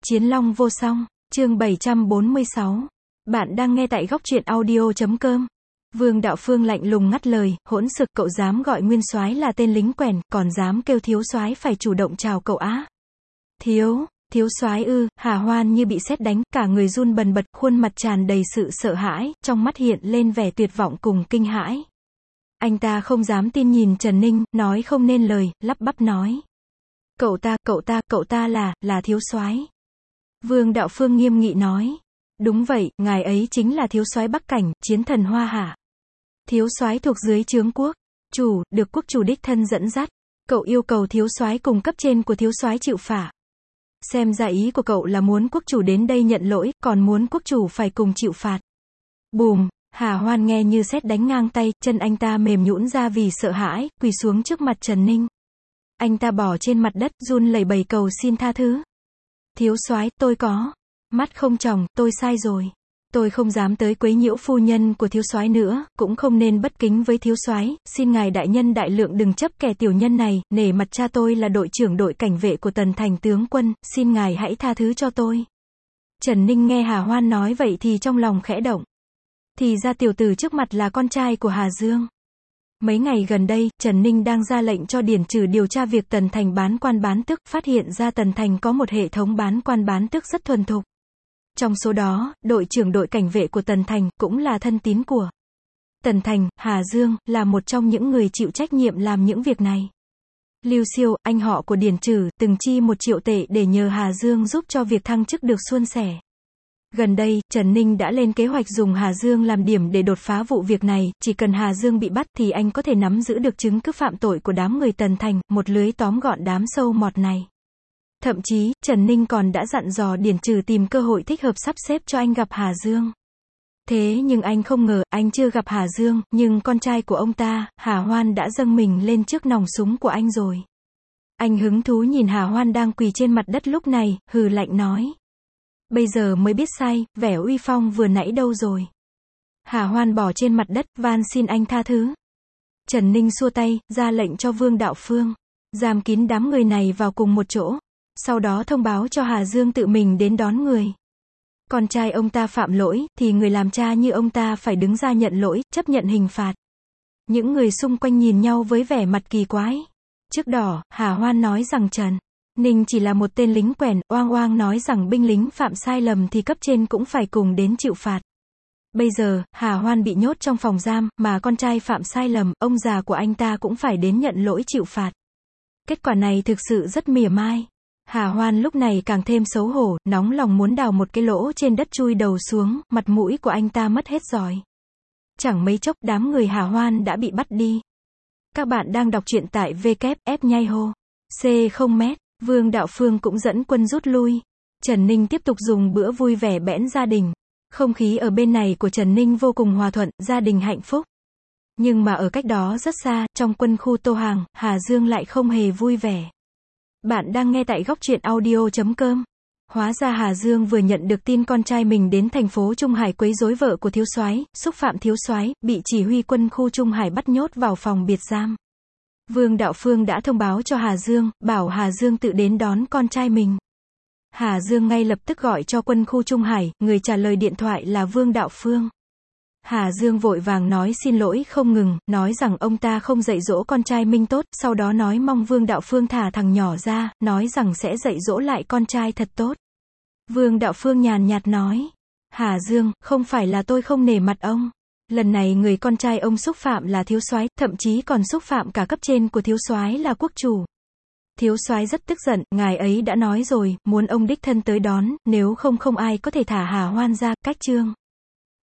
Chiến Long vô song, chương 746. Bạn đang nghe tại góc truyện audio.com. Vương Đạo Phương lạnh lùng ngắt lời, hỗn xực, cậu dám gọi Nguyên Soái là tên lính quèn, còn dám kêu thiếu soái phải chủ động chào cậu á? Thiếu soái ư? Hà Hoan như bị sét đánh, cả người run bần bật, khuôn mặt tràn đầy sự sợ hãi, trong mắt hiện lên vẻ tuyệt vọng cùng kinh hãi. Anh ta không dám tin nhìn Trần Ninh, nói không nên lời, lắp bắp nói. Cậu ta là thiếu soái. Vương Đạo Phương nghiêm nghị nói. Đúng vậy, ngài ấy chính là thiếu soái Bắc Cảnh, chiến thần Hoa Hạ. Thiếu soái thuộc dưới trướng quốc chủ, được quốc chủ đích thân dẫn dắt. Cậu yêu cầu thiếu soái cùng cấp trên của thiếu soái chịu phạt. Xem ra ý của cậu là muốn quốc chủ đến đây nhận lỗi, còn muốn quốc chủ phải cùng chịu phạt. Bùm, Hà Hoan nghe như sét đánh ngang tay, chân anh ta mềm nhũn ra vì sợ hãi, quỳ xuống trước mặt Trần Ninh. Anh ta bỏ trên mặt đất, run lẩy bẩy cầu xin tha thứ. Thiếu soái, tôi có mắt không tròng, tôi sai rồi. Tôi không dám tới quấy nhiễu phu nhân của thiếu soái nữa, cũng không nên bất kính với thiếu soái, xin ngài đại nhân đại lượng đừng chấp kẻ tiểu nhân này, nể mặt cha tôi là đội trưởng đội cảnh vệ của Tần Thành tướng quân, xin ngài hãy tha thứ cho tôi. Trần Ninh nghe Hà Hoan nói vậy thì trong lòng khẽ động. Thì ra tiểu tử trước mặt là con trai của Hà Dương. Mấy ngày gần đây, Trần Ninh đang ra lệnh cho Điển Trừ điều tra việc Tần Thành bán quan bán tước, phát hiện ra Tần Thành có một hệ thống bán quan bán tước rất thuần thục. Trong số đó, đội trưởng đội cảnh vệ của Tần Thành, cũng là thân tín của Tần Thành, Hà Dương, là một trong những người chịu trách nhiệm làm những việc này. Lưu Siêu, anh họ của Điển Trừ, từng chi 1 triệu tệ để nhờ Hà Dương giúp cho việc thăng chức được suôn sẻ. Gần đây, Trần Ninh đã lên kế hoạch dùng Hà Dương làm điểm để đột phá vụ việc này, chỉ cần Hà Dương bị bắt thì anh có thể nắm giữ được chứng cứ phạm tội của đám người Tần Thành, một lưới tóm gọn đám sâu mọt này. Thậm chí, Trần Ninh còn đã dặn dò Điển Trừ tìm cơ hội thích hợp sắp xếp cho anh gặp Hà Dương. Thế nhưng anh không ngờ, anh chưa gặp Hà Dương, nhưng con trai của ông ta, Hà Hoan đã dâng mình lên trước nòng súng của anh rồi. Anh hứng thú nhìn Hà Hoan đang quỳ trên mặt đất lúc này, hừ lạnh nói. Bây giờ mới biết sai, vẻ uy phong vừa nãy đâu rồi. Hà Hoan bỏ trên mặt đất, van xin anh tha thứ. Trần Ninh xua tay, ra lệnh cho Vương Đạo Phương giam kín đám người này vào cùng một chỗ. Sau đó thông báo cho Hà Dương tự mình đến đón người. Con trai ông ta phạm lỗi, thì người làm cha như ông ta phải đứng ra nhận lỗi, chấp nhận hình phạt. Những người xung quanh nhìn nhau với vẻ mặt kỳ quái. Trước đó, Hà Hoan nói rằng Trần Ninh chỉ là một tên lính quèn, oang oang nói rằng binh lính phạm sai lầm thì cấp trên cũng phải cùng đến chịu phạt. Bây giờ, Hà Hoan bị nhốt trong phòng giam, mà con trai phạm sai lầm, ông già của anh ta cũng phải đến nhận lỗi chịu phạt. Kết quả này thực sự rất mỉa mai. Hà Hoan lúc này càng thêm xấu hổ, nóng lòng muốn đào một cái lỗ trên đất chui đầu xuống, mặt mũi của anh ta mất hết rồi. Chẳng mấy chốc đám người Hà Hoan đã bị bắt đi. Các bạn đang đọc truyện tại WF Nhai Hô. C0m, Vương Đạo Phương cũng dẫn quân rút lui. Trần Ninh tiếp tục dùng bữa vui vẻ bẽn gia đình. Không khí ở bên này của Trần Ninh vô cùng hòa thuận, gia đình hạnh phúc. Nhưng mà ở cách đó rất xa, trong quân khu Tô Hàng, Hà Dương lại không hề vui vẻ. Bạn đang nghe tại góc truyện audio.com. Hóa ra Hà Dương vừa nhận được tin con trai mình đến thành phố Trung Hải quấy rối vợ của thiếu soái, xúc phạm thiếu soái, bị chỉ huy quân khu Trung Hải bắt nhốt vào phòng biệt giam. Vương Đạo Phương đã thông báo cho Hà Dương, bảo Hà Dương tự đến đón con trai mình. Hà Dương ngay lập tức gọi cho quân khu Trung Hải, người trả lời điện thoại là Vương Đạo Phương. Hà Dương vội vàng nói xin lỗi không ngừng, nói rằng ông ta không dạy dỗ con trai mình tốt, sau đó nói mong Vương Đạo Phương thả thằng nhỏ ra, nói rằng sẽ dạy dỗ lại con trai thật tốt. Vương Đạo Phương nhàn nhạt nói. Hà Dương, không phải là tôi không nể mặt ông. Lần này người con trai ông xúc phạm là thiếu soái, thậm chí còn xúc phạm cả cấp trên của thiếu soái là quốc chủ. Thiếu soái rất tức giận, ngài ấy đã nói rồi, muốn ông đích thân tới đón, nếu không không ai có thể thả Hà Hoan ra, cách chương.